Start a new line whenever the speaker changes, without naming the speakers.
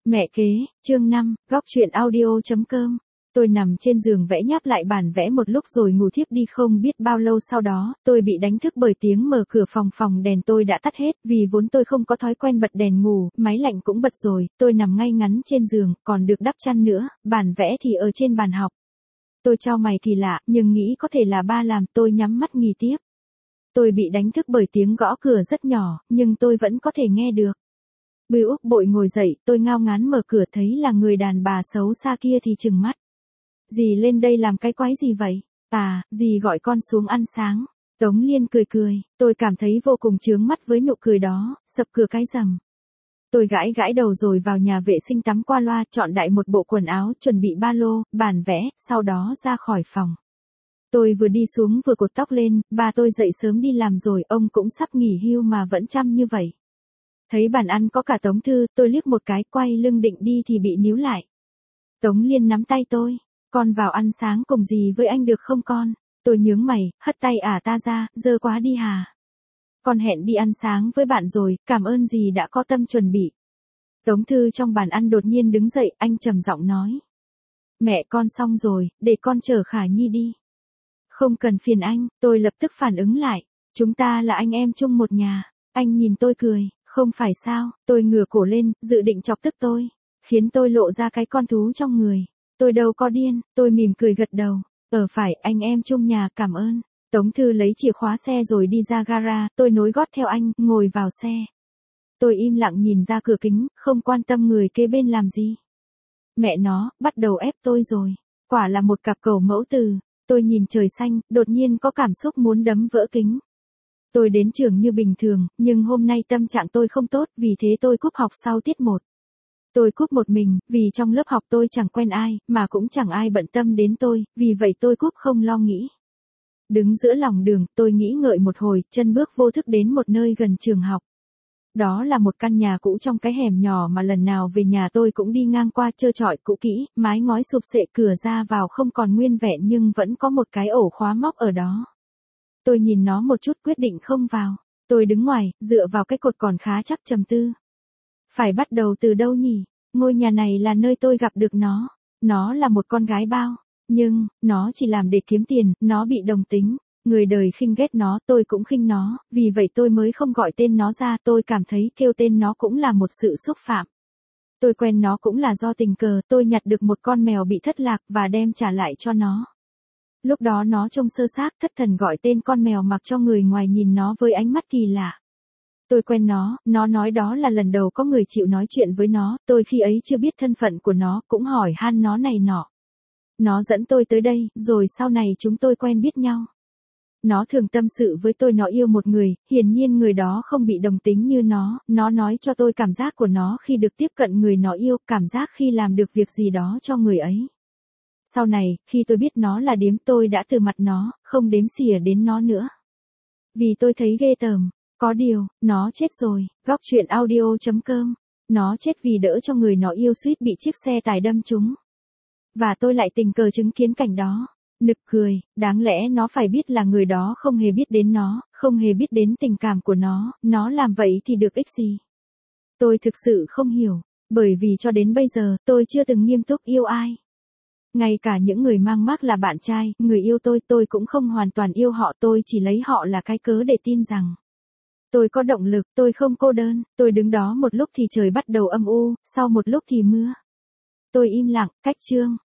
Mẹ kế, chương 5, góc truyện audio.com. Tôi nằm trên giường vẽ nháp lại bản vẽ một lúc rồi ngủ thiếp đi. Không biết bao lâu sau đó, tôi bị đánh thức bởi tiếng mở cửa phòng đèn tôi đã tắt hết, vì vốn tôi không có thói quen bật đèn ngủ, máy lạnh cũng bật rồi, tôi nằm ngay ngắn trên giường, còn được đắp chăn nữa, bản vẽ thì ở trên bàn học. Tôi chau mày kỳ lạ, nhưng nghĩ có thể là ba làm, tôi nhắm mắt nghỉ tiếp. Tôi bị đánh thức bởi tiếng gõ cửa rất nhỏ, nhưng tôi vẫn có thể nghe được. Bưu Úc bội ngồi dậy, tôi ngao ngán mở cửa thấy là người đàn bà xấu xa kia thì trừng mắt. Dì lên đây làm cái quái gì vậy? À, dì gọi con xuống ăn sáng. Tống Liên cười, tôi cảm thấy vô cùng chướng mắt với nụ cười đó, sập cửa cái rầm. Tôi gãi đầu rồi vào nhà vệ sinh tắm qua loa, chọn đại một bộ quần áo, chuẩn bị ba lô, bản vẽ, sau đó ra khỏi phòng. Tôi vừa đi xuống vừa cột tóc lên, ba tôi dậy sớm đi làm rồi, ông cũng sắp nghỉ hưu mà vẫn chăm như vậy. Thấy bàn ăn có cả Tống Thư, tôi liếc một cái, quay lưng định đi thì bị níu lại. Tống Liên nắm tay tôi, con vào ăn sáng cùng dì với anh được không con? Tôi nhướng mày, hất tay ta ra, dơ quá đi hà. Con hẹn đi ăn sáng với bạn rồi, cảm ơn dì đã có tâm chuẩn bị. Tống Thư trong bàn ăn đột nhiên đứng dậy, anh trầm giọng nói. Mẹ con xong rồi, để con chở Khả Nhi đi. Không cần phiền anh, tôi lập tức phản ứng lại. Chúng ta là anh em chung một nhà. Anh nhìn tôi cười. Không phải sao, tôi ngửa cổ lên, dự định chọc tức tôi, khiến tôi lộ ra cái con thú trong người. Tôi đâu có điên, tôi mỉm cười gật đầu. Phải, anh em chung nhà, cảm ơn. Tống Thư lấy chìa khóa xe rồi đi ra gara, tôi nối gót theo anh, ngồi vào xe. Tôi im lặng nhìn ra cửa kính, không quan tâm người kế bên làm gì. Mẹ nó, bắt đầu ép tôi rồi. Quả là một cặp cầu mẫu từ. Tôi nhìn trời xanh, đột nhiên có cảm xúc muốn đấm vỡ kính. Tôi đến trường như bình thường, nhưng hôm nay tâm trạng tôi không tốt, vì thế tôi cúp học sau tiết 1. Tôi cúp một mình, vì trong lớp học tôi chẳng quen ai, mà cũng chẳng ai bận tâm đến tôi, vì vậy tôi cúp không lo nghĩ. Đứng giữa lòng đường, tôi nghĩ ngợi một hồi, chân bước vô thức đến một nơi gần trường học. Đó là một căn nhà cũ trong cái hẻm nhỏ mà lần nào về nhà tôi cũng đi ngang qua, trơ trọi, cũ kỹ, mái ngói sụp xệ, cửa ra vào không còn nguyên vẹn nhưng vẫn có một cái ổ khóa móc ở đó. Tôi nhìn nó một chút quyết định không vào. Tôi đứng ngoài, dựa vào cái cột còn khá chắc trầm tư. Phải bắt đầu từ đâu nhỉ? Ngôi nhà này là nơi tôi gặp được nó. Nó là một con gái bao. Nhưng, nó chỉ làm để kiếm tiền, nó bị đồng tính. Người đời khinh ghét nó, tôi cũng khinh nó, vì vậy tôi mới không gọi tên nó ra. Tôi cảm thấy kêu tên nó cũng là một sự xúc phạm. Tôi quen nó cũng là do tình cờ, tôi nhặt được một con mèo bị thất lạc và đem trả lại cho nó. Lúc đó nó trông sơ xác, thất thần gọi tên con mèo mặc cho người ngoài nhìn nó với ánh mắt kỳ lạ. Tôi quen nó nói đó là lần đầu có người chịu nói chuyện với nó, tôi khi ấy chưa biết thân phận của nó, cũng hỏi han nó này nọ. Nó dẫn tôi tới đây, rồi sau này chúng tôi quen biết nhau. Nó thường tâm sự với tôi nó yêu một người, hiển nhiên người đó không bị đồng tính như nó nói cho tôi cảm giác của nó khi được tiếp cận người nó yêu, cảm giác khi làm được việc gì đó cho người ấy. Sau này, khi tôi biết nó là điếm tôi đã từ mặt nó, không đếm xỉa đến nó nữa. Vì tôi thấy ghê tởm. Có điều, nó chết rồi, góc truyện audio.com. Nó chết vì đỡ cho người nó yêu suýt bị chiếc xe tải đâm trúng. Và tôi lại tình cờ chứng kiến cảnh đó. Nực cười, đáng lẽ nó phải biết là người đó không hề biết đến nó, không hề biết đến tình cảm của nó làm vậy thì được ích gì. Tôi thực sự không hiểu, bởi vì cho đến bây giờ, tôi chưa từng nghiêm túc yêu ai. Ngay cả những người mang mác là bạn trai, người yêu tôi cũng không hoàn toàn yêu họ, tôi chỉ lấy họ là cái cớ để tin rằng tôi có động lực, tôi không cô đơn. Tôi đứng đó một lúc thì trời bắt đầu âm u, sau một lúc thì mưa. Tôi im lặng, cách chương.